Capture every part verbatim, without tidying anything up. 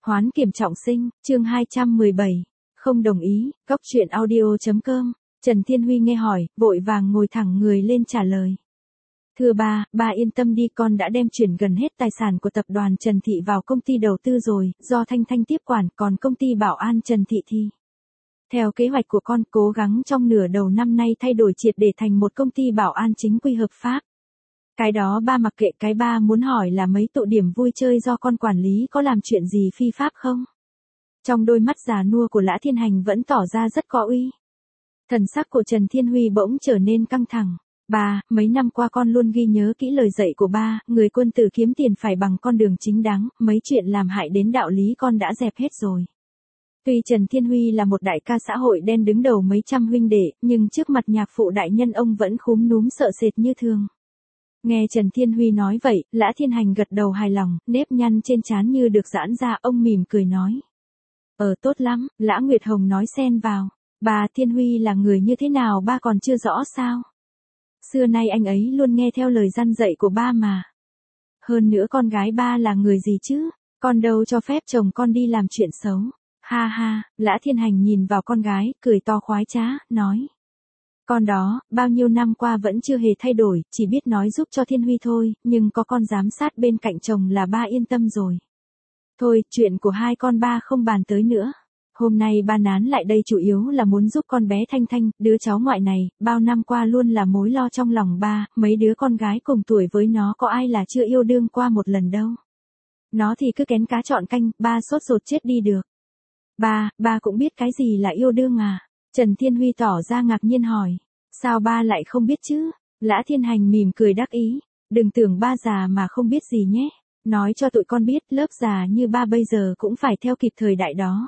Hoán kiểm trọng sinh, chương hai trăm mười bảy. Không đồng ý, góc truyện audio.com. Trần Thiên Huy nghe hỏi, vội vàng ngồi thẳng người lên trả lời. Thưa ba, ba yên tâm đi, con đã đem chuyển gần hết tài sản của tập đoàn Trần Thị vào công ty đầu tư rồi, do Thanh Thanh tiếp quản, còn công ty bảo an Trần Thị thì. Theo kế hoạch của con, cố gắng trong nửa đầu năm nay thay đổi triệt để thành một công ty bảo an chính quy hợp pháp. Cái đó ba mặc kệ, cái ba muốn hỏi là mấy tụ điểm vui chơi do con quản lý có làm chuyện gì phi pháp không? Trong đôi mắt già nua của Lã Thiên Hành vẫn tỏ ra rất có uy. Thần sắc của Trần Thiên Huy bỗng trở nên căng thẳng. Ba, mấy năm qua con luôn ghi nhớ kỹ lời dạy của ba, người quân tử kiếm tiền phải bằng con đường chính đáng, mấy chuyện làm hại đến đạo lý con đã dẹp hết rồi. Tuy Trần Thiên Huy là một đại ca xã hội đen đứng đầu mấy trăm huynh đệ, nhưng trước mặt nhạc phụ đại nhân ông vẫn khúm núm sợ sệt như thường. Nghe Trần Thiên Huy nói vậy, Lã Thiên Hành gật đầu hài lòng, nếp nhăn trên trán như được giãn ra, ông mỉm cười nói. Ờ tốt lắm, Lã Nguyệt Hồng nói xen vào. Bà Thiên Huy là người như thế nào ba còn chưa rõ sao? Xưa nay anh ấy luôn nghe theo lời răn dạy của ba mà. Hơn nữa con gái ba là người gì chứ? Con đâu cho phép chồng con đi làm chuyện xấu. Ha ha, Lã Thiên Hành nhìn vào con gái, cười to khoái trá, nói. Con đó, bao nhiêu năm qua vẫn chưa hề thay đổi, chỉ biết nói giúp cho Thiên Huy thôi, nhưng có con giám sát bên cạnh chồng là ba yên tâm rồi. Thôi, chuyện của hai con ba không bàn tới nữa. Hôm nay ba nán lại đây chủ yếu là muốn giúp con bé Thanh Thanh, đứa cháu ngoại này, bao năm qua luôn là mối lo trong lòng ba, mấy đứa con gái cùng tuổi với nó có ai là chưa yêu đương qua một lần đâu. Nó thì cứ kén cá chọn canh, ba sốt ruột chết đi được. Ba, ba cũng biết cái gì là yêu đương à? Trần Thiên Huy tỏ ra ngạc nhiên hỏi. Sao ba lại không biết chứ? Lã Thiên Hành mỉm cười đắc ý. Đừng tưởng ba già mà không biết gì nhé. Nói cho tụi con biết, lớp già như ba bây giờ cũng phải theo kịp thời đại đó.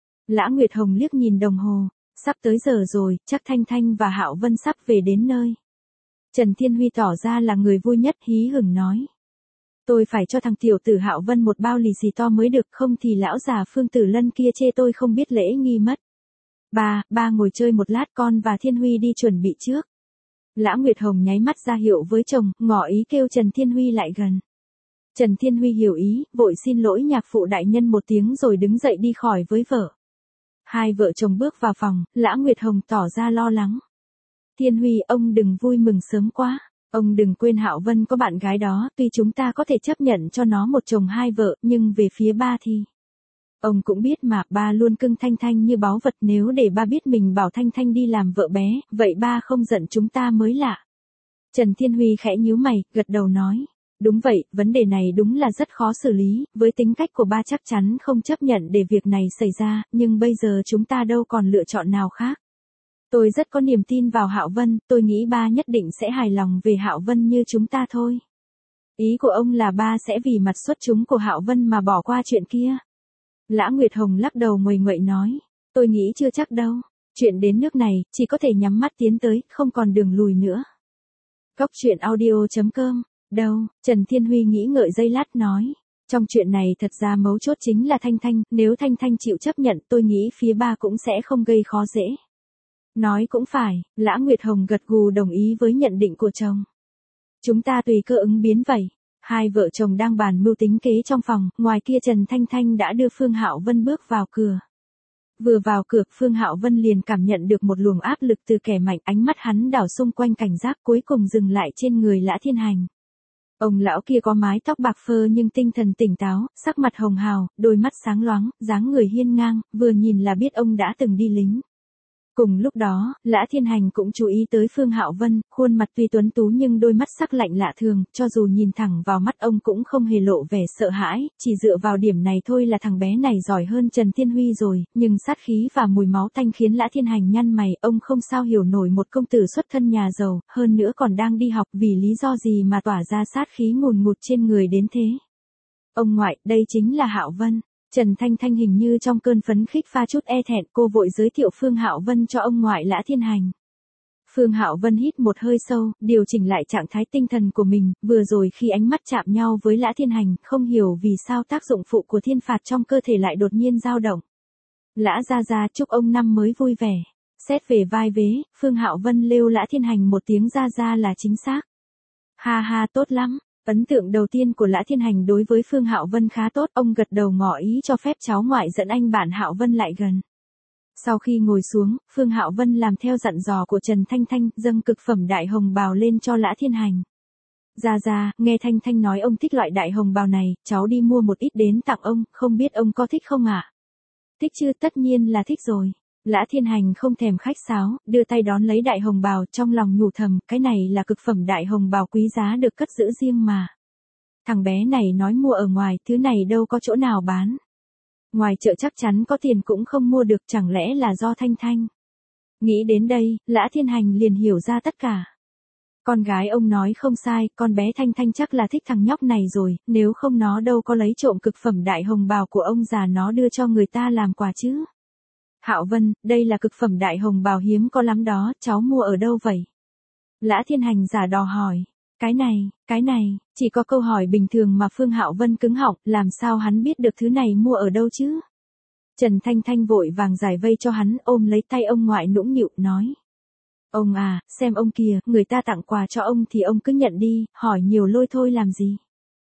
Lã Nguyệt Hồng liếc nhìn đồng hồ. Sắp tới giờ rồi, chắc Thanh Thanh và Hạo Vân sắp về đến nơi. Trần Thiên Huy tỏ ra là người vui nhất, hí hửng nói. Tôi phải cho thằng tiểu tử Hạo Vân một bao lì xì to mới được, không thì lão già Phương Tử Lân kia chê tôi không biết lễ nghi mất. Ba, ba ngồi chơi một lát, con và Thiên Huy đi chuẩn bị trước. Lã Nguyệt Hồng nháy mắt ra hiệu với chồng, ngỏ ý kêu Trần Thiên Huy lại gần. Trần Thiên Huy hiểu ý, vội xin lỗi nhạc phụ đại nhân một tiếng rồi đứng dậy đi khỏi với vợ. Hai vợ chồng bước vào phòng, Lã Nguyệt Hồng tỏ ra lo lắng. Thiên Huy, ông đừng vui mừng sớm quá. Ông đừng quên Hạo Vân có bạn gái đó, tuy chúng ta có thể chấp nhận cho nó một chồng hai vợ, nhưng về phía ba thì... Ông cũng biết mà, ba luôn cưng Thanh Thanh như báu vật, nếu để ba biết mình bảo Thanh Thanh đi làm vợ bé, vậy ba không giận chúng ta mới lạ. Trần Thiên Huy khẽ nhíu mày, gật đầu nói. Đúng vậy, vấn đề này đúng là rất khó xử lý, với tính cách của ba chắc chắn không chấp nhận để việc này xảy ra, nhưng bây giờ chúng ta đâu còn lựa chọn nào khác. Tôi rất có niềm tin vào Hạo Vân, tôi nghĩ ba nhất định sẽ hài lòng về Hạo Vân như chúng ta thôi. Ý của ông là ba sẽ vì mặt xuất chúng của Hạo Vân mà bỏ qua chuyện kia. Lã Nguyệt Hồng lắc đầu nguầy nguậy nói, tôi nghĩ chưa chắc đâu, chuyện đến nước này, chỉ có thể nhắm mắt tiến tới, không còn đường lùi nữa. Góc truyện audio.com, đâu, Trần Thiên Huy nghĩ ngợi giây lát nói, trong chuyện này thật ra mấu chốt chính là Thanh Thanh, nếu Thanh Thanh chịu chấp nhận tôi nghĩ phía ba cũng sẽ không gây khó dễ. Nói cũng phải, Lã Nguyệt Hồng gật gù đồng ý với nhận định của chồng. Chúng ta tùy cơ ứng biến vậy. Hai vợ chồng đang bàn mưu tính kế trong phòng, ngoài kia Trần Thanh Thanh đã đưa Phương Hạo Vân bước vào cửa. Vừa vào cửa, Phương Hạo Vân liền cảm nhận được một luồng áp lực từ kẻ mạnh, ánh mắt hắn đảo xung quanh cảnh giác cuối cùng dừng lại trên người Lã Thiên Hành. Ông lão kia có mái tóc bạc phơ nhưng tinh thần tỉnh táo, sắc mặt hồng hào, đôi mắt sáng loáng, dáng người hiên ngang, vừa nhìn là biết ông đã từng đi lính. Cùng lúc đó, Lã Thiên Hành cũng chú ý tới Phương Hạo Vân, khuôn mặt tuy tuấn tú nhưng đôi mắt sắc lạnh lạ thường, cho dù nhìn thẳng vào mắt ông cũng không hề lộ vẻ sợ hãi, chỉ dựa vào điểm này thôi là thằng bé này giỏi hơn Trần Thiên Huy rồi, nhưng sát khí và mùi máu tanh khiến Lã Thiên Hành nhăn mày, ông không sao hiểu nổi một công tử xuất thân nhà giàu, hơn nữa còn đang đi học, vì lý do gì mà tỏa ra sát khí ngùn ngụt trên người đến thế. Ông ngoại, đây chính là Hạo Vân. Trần Thanh Thanh hình như trong cơn phấn khích pha chút e thẹn, cô vội giới thiệu Phương Hạo Vân cho ông ngoại Lã Thiên Hành. Phương Hạo Vân hít một hơi sâu, điều chỉnh lại trạng thái tinh thần của mình, vừa rồi khi ánh mắt chạm nhau với Lã Thiên Hành, không hiểu vì sao tác dụng phụ của thiên phạt trong cơ thể lại đột nhiên dao động. Lã gia gia chúc ông năm mới vui vẻ. Xét về vai vế, Phương Hạo Vân lêu Lã Thiên Hành một tiếng gia gia là chính xác. Ha ha tốt lắm. Ấn tượng đầu tiên của Lã Thiên Hành đối với Phương Hạo Vân khá tốt, ông gật đầu ngỏ ý cho phép cháu ngoại dẫn anh bạn Hạo Vân lại gần. Sau khi ngồi xuống, Phương Hạo Vân làm theo dặn dò của Trần Thanh Thanh, dâng cực phẩm đại hồng bào lên cho Lã Thiên Hành. Ra ra, nghe Thanh Thanh nói ông thích loại đại hồng bào này, cháu đi mua một ít đến tặng ông, không biết ông có thích không ạ? À? Thích chứ, tất nhiên là thích rồi. Lã Thiên Hành không thèm khách sáo, đưa tay đón lấy đại hồng bào, trong lòng nhủ thầm, cái này là cực phẩm đại hồng bào quý giá được cất giữ riêng mà. Thằng bé này nói mua ở ngoài, thứ này đâu có chỗ nào bán. Ngoài chợ chắc chắn có tiền cũng không mua được, chẳng lẽ là do Thanh Thanh. Nghĩ đến đây, Lã Thiên Hành liền hiểu ra tất cả. Con gái ông nói không sai, con bé Thanh Thanh chắc là thích thằng nhóc này rồi, nếu không nó đâu có lấy trộm cực phẩm đại hồng bào của ông già nó đưa cho người ta làm quà chứ. Hạo Vân, đây là cực phẩm đại hồng bào hiếm có lắm đó, cháu mua ở đâu vậy? Lã Thiên Hành giả đò hỏi. Cái này, cái này, chỉ có câu hỏi bình thường mà Phương Hạo Vân cứng họng, làm sao hắn biết được thứ này mua ở đâu chứ? Trần Thanh Thanh vội vàng giải vây cho hắn, ôm lấy tay ông ngoại nũng nịu, nói. Ông à, xem ông kìa, người ta tặng quà cho ông thì ông cứ nhận đi, hỏi nhiều lôi thôi làm gì?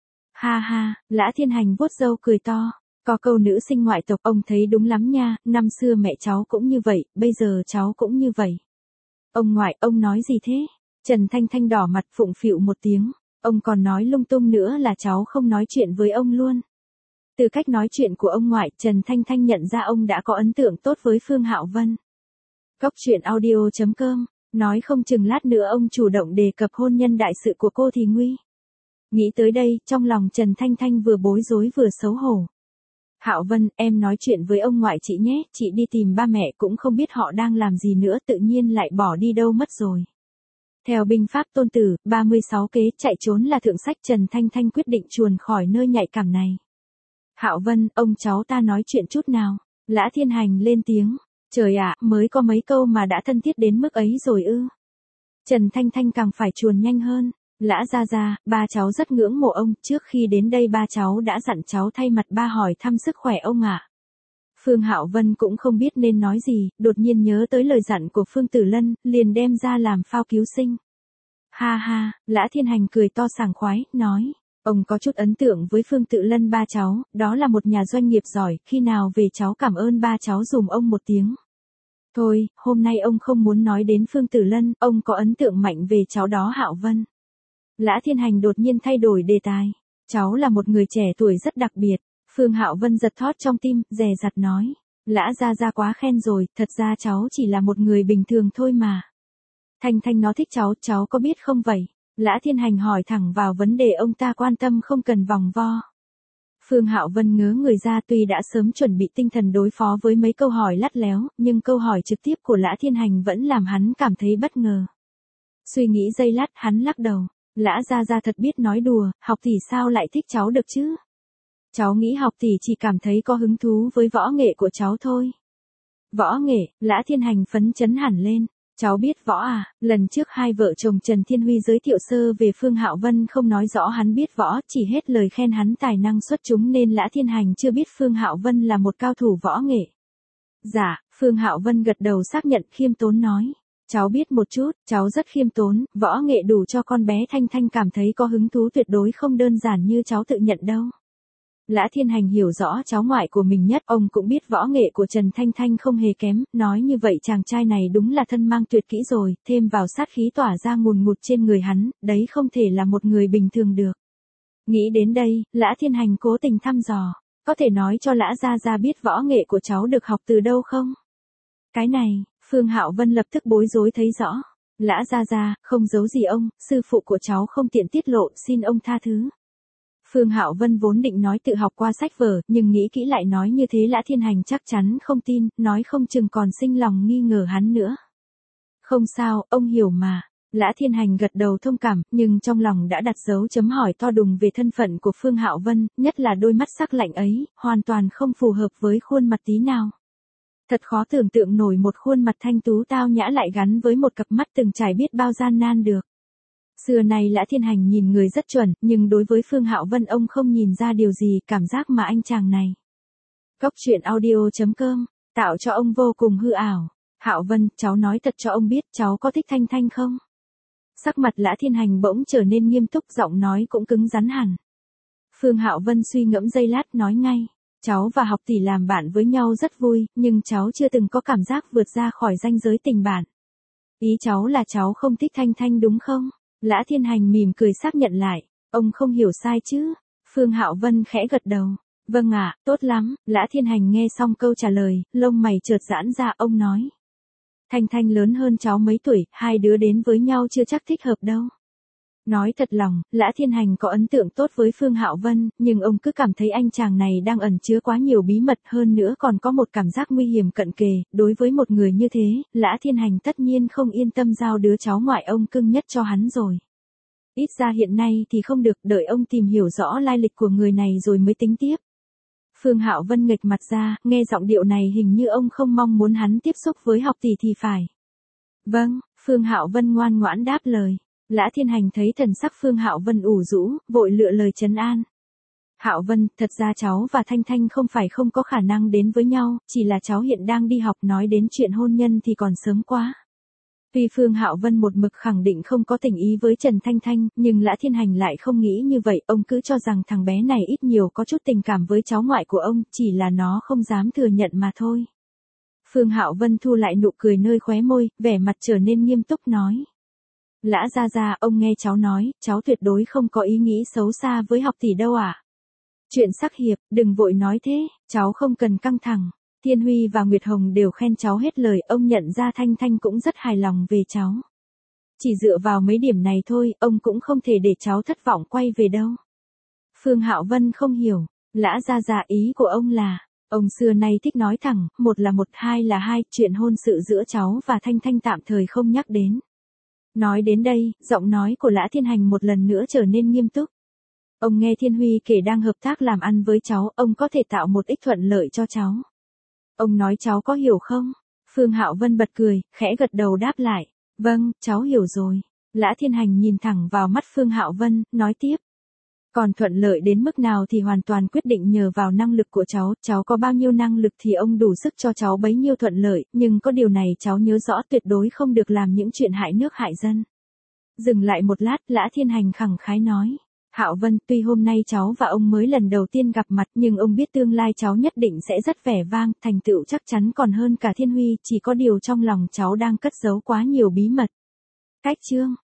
Ha ha, Lã Thiên Hành vuốt râu cười to. Có câu nữ sinh ngoại tộc, ông thấy đúng lắm nha, năm xưa mẹ cháu cũng như vậy, bây giờ cháu cũng như vậy. Ông ngoại, ông nói gì thế? Trần Thanh Thanh đỏ mặt phụng phịu một tiếng, ông còn nói lung tung nữa là cháu không nói chuyện với ông luôn. Từ cách nói chuyện của ông ngoại, Trần Thanh Thanh nhận ra ông đã có ấn tượng tốt với Phương Hạo Vân. Cóc truyện audio chấm com, nói không chừng lát nữa ông chủ động đề cập hôn nhân đại sự của cô thì nguy. Nghĩ tới đây, trong lòng Trần Thanh Thanh vừa bối rối vừa xấu hổ. Hạo Vân, em nói chuyện với ông ngoại chị nhé, chị đi tìm ba mẹ cũng không biết họ đang làm gì nữa, tự nhiên lại bỏ đi đâu mất rồi. Theo binh pháp Tôn Tử, ba mươi sáu kế, chạy trốn là thượng sách, Trần Thanh Thanh quyết định chuồn khỏi nơi nhạy cảm này. Hạo Vân, ông cháu ta nói chuyện chút nào. Lã Thiên Hành lên tiếng. Trời ạ, mới có mấy câu mà đã thân thiết đến mức ấy rồi ư. Trần Thanh Thanh càng phải chuồn nhanh hơn. Lã gia gia, ba cháu rất ngưỡng mộ ông, trước khi đến đây ba cháu đã dặn cháu thay mặt ba hỏi thăm sức khỏe ông ạ. À. Phương Hạo Vân cũng không biết nên nói gì, đột nhiên nhớ tới lời dặn của Phương Tử Lân, liền đem ra làm phao cứu sinh. Ha ha, Lã Thiên Hành cười to sảng khoái, nói, ông có chút ấn tượng với Phương Tử Lân ba cháu, đó là một nhà doanh nghiệp giỏi, khi nào về cháu cảm ơn ba cháu dùm ông một tiếng. Thôi, hôm nay ông không muốn nói đến Phương Tử Lân, ông có ấn tượng mạnh về cháu đó Hạo Vân. Lã Thiên Hành đột nhiên thay đổi đề tài. Cháu là một người trẻ tuổi rất đặc biệt. Phương Hạo Vân giật thót trong tim, dè dặt nói. Lã gia gia quá khen rồi, thật ra cháu chỉ là một người bình thường thôi mà. Thanh Thanh nó thích cháu, cháu có biết không vậy? Lã Thiên Hành hỏi thẳng vào vấn đề ông ta quan tâm không cần vòng vo. Phương Hạo Vân ngớ người ra, tuy đã sớm chuẩn bị tinh thần đối phó với mấy câu hỏi lắt léo, nhưng câu hỏi trực tiếp của Lã Thiên Hành vẫn làm hắn cảm thấy bất ngờ. Suy nghĩ giây lát, hắn lắc đầu. Lã gia gia thật biết nói đùa, học tỷ sao lại thích cháu được chứ? Cháu nghĩ học tỷ chỉ cảm thấy có hứng thú với võ nghệ của cháu thôi. Võ nghệ, Lã Thiên Hành phấn chấn hẳn lên. Cháu biết võ à, lần trước hai vợ chồng Trần Thiên Huy giới thiệu sơ về Phương Hạo Vân không nói rõ hắn biết võ, chỉ hết lời khen hắn tài năng xuất chúng nên Lã Thiên Hành chưa biết Phương Hạo Vân là một cao thủ võ nghệ. Dạ, Phương Hạo Vân gật đầu xác nhận, khiêm tốn nói. Cháu biết một chút, cháu rất khiêm tốn, võ nghệ đủ cho con bé Thanh Thanh cảm thấy có hứng thú, tuyệt đối không đơn giản như cháu tự nhận đâu. Lã Thiên Hành hiểu rõ cháu ngoại của mình nhất, ông cũng biết võ nghệ của Trần Thanh Thanh không hề kém, nói như vậy chàng trai này đúng là thân mang tuyệt kỹ rồi, thêm vào sát khí tỏa ra ngùn ngụt trên người hắn, đấy không thể là một người bình thường được. Nghĩ đến đây, Lã Thiên Hành cố tình thăm dò, có thể nói cho Lã gia gia biết võ nghệ của cháu được học từ đâu không? Cái này, Phương Hạo Vân lập tức bối rối thấy rõ. Lã gia gia, không giấu gì ông, sư phụ của cháu không tiện tiết lộ, xin ông tha thứ. Phương Hạo Vân vốn định nói tự học qua sách vở, nhưng nghĩ kỹ lại nói như thế Lã Thiên Hành chắc chắn không tin, nói không chừng còn sinh lòng nghi ngờ hắn nữa. Không sao, ông hiểu mà. Lã Thiên Hành gật đầu thông cảm, nhưng trong lòng đã đặt dấu chấm hỏi to đùng về thân phận của Phương Hạo Vân, nhất là đôi mắt sắc lạnh ấy, hoàn toàn không phù hợp với khuôn mặt tí nào. Thật khó tưởng tượng nổi một khuôn mặt thanh tú tao nhã lại gắn với một cặp mắt từng trải biết bao gian nan được. Xưa này Lã Thiên Hành nhìn người rất chuẩn, nhưng đối với Phương Hạo Vân ông không nhìn ra điều gì, cảm giác mà anh chàng này. Cóc truyện audio chấm com, tạo cho ông vô cùng hư ảo. Hạo Vân, cháu nói thật cho ông biết, cháu có thích Thanh Thanh không? Sắc mặt Lã Thiên Hành bỗng trở nên nghiêm túc, giọng nói cũng cứng rắn hẳn. Phương Hạo Vân suy ngẫm giây lát nói ngay. Cháu và học tỷ làm bạn với nhau rất vui, nhưng cháu chưa từng có cảm giác vượt ra khỏi ranh giới tình bạn. Ý cháu là cháu không thích Thanh Thanh đúng không? Lã Thiên Hành mỉm cười xác nhận lại. Ông không hiểu sai chứ? Phương Hạo Vân khẽ gật đầu. Vâng ạ, tốt lắm. Lã Thiên Hành nghe xong câu trả lời, lông mày chợt giãn ra, ông nói. Thanh Thanh lớn hơn cháu mấy tuổi, hai đứa đến với nhau chưa chắc thích hợp đâu. Nói thật lòng, Lã Thiên Hành có ấn tượng tốt với Phương Hạo Vân, nhưng ông cứ cảm thấy anh chàng này đang ẩn chứa quá nhiều bí mật, hơn nữa còn có một cảm giác nguy hiểm cận kề. Đối với một người như thế, Lã Thiên Hành tất nhiên không yên tâm giao đứa cháu ngoại ông cưng nhất cho hắn rồi. Ít ra hiện nay thì không được, đợi ông tìm hiểu rõ lai lịch của người này rồi mới tính tiếp. Phương Hạo Vân nghệch mặt ra, nghe giọng điệu này hình như ông không mong muốn hắn tiếp xúc với học tỷ thì phải. Vâng, Phương Hạo Vân ngoan ngoãn đáp lời. Lã Thiên Hành thấy thần sắc Phương Hạo Vân ủ rũ, vội lựa lời trấn an. Hạo Vân, thật ra cháu và Thanh Thanh không phải không có khả năng đến với nhau, chỉ là cháu hiện đang đi học, nói đến chuyện hôn nhân thì còn sớm quá. Tuy Phương Hạo Vân một mực khẳng định không có tình ý với Trần Thanh Thanh, nhưng Lã Thiên Hành lại không nghĩ như vậy, ông cứ cho rằng thằng bé này ít nhiều có chút tình cảm với cháu ngoại của ông, chỉ là nó không dám thừa nhận mà thôi. Phương Hạo Vân thu lại nụ cười nơi khóe môi, vẻ mặt trở nên nghiêm túc nói. Lã gia gia, ông nghe cháu nói, cháu tuyệt đối không có ý nghĩ xấu xa với học tỷ đâu ạ. À? Chuyện sắc hiệp, đừng vội nói thế, cháu không cần căng thẳng. Thiên Huy và Nguyệt Hồng đều khen cháu hết lời, ông nhận ra Thanh Thanh cũng rất hài lòng về cháu. Chỉ dựa vào mấy điểm này thôi, ông cũng không thể để cháu thất vọng quay về đâu. Phương Hạo Vân không hiểu, Lã gia gia ý của ông là, ông xưa nay thích nói thẳng, một là một, hai là hai, chuyện hôn sự giữa cháu và Thanh Thanh tạm thời không nhắc đến. Nói đến đây, giọng nói của Lã Thiên Hành một lần nữa trở nên nghiêm túc. Ông nghe Thiên Huy kể đang hợp tác làm ăn với cháu, ông có thể tạo một ích thuận lợi cho cháu. Ông nói cháu có hiểu không? Phương Hạo Vân bật cười, khẽ gật đầu đáp lại. Vâng, cháu hiểu rồi. Lã Thiên Hành nhìn thẳng vào mắt Phương Hạo Vân, nói tiếp. Còn thuận lợi đến mức nào thì hoàn toàn quyết định nhờ vào năng lực của cháu, cháu có bao nhiêu năng lực thì ông đủ sức cho cháu bấy nhiêu thuận lợi, nhưng có điều này cháu nhớ rõ, tuyệt đối không được làm những chuyện hại nước hại dân. Dừng lại một lát, Lã Thiên Hành khẳng khái nói. Hạo Vân, tuy hôm nay cháu và ông mới lần đầu tiên gặp mặt, nhưng ông biết tương lai cháu nhất định sẽ rất vẻ vang, thành tựu chắc chắn còn hơn cả Thiên Huy, chỉ có điều trong lòng cháu đang cất giấu quá nhiều bí mật. Cách chương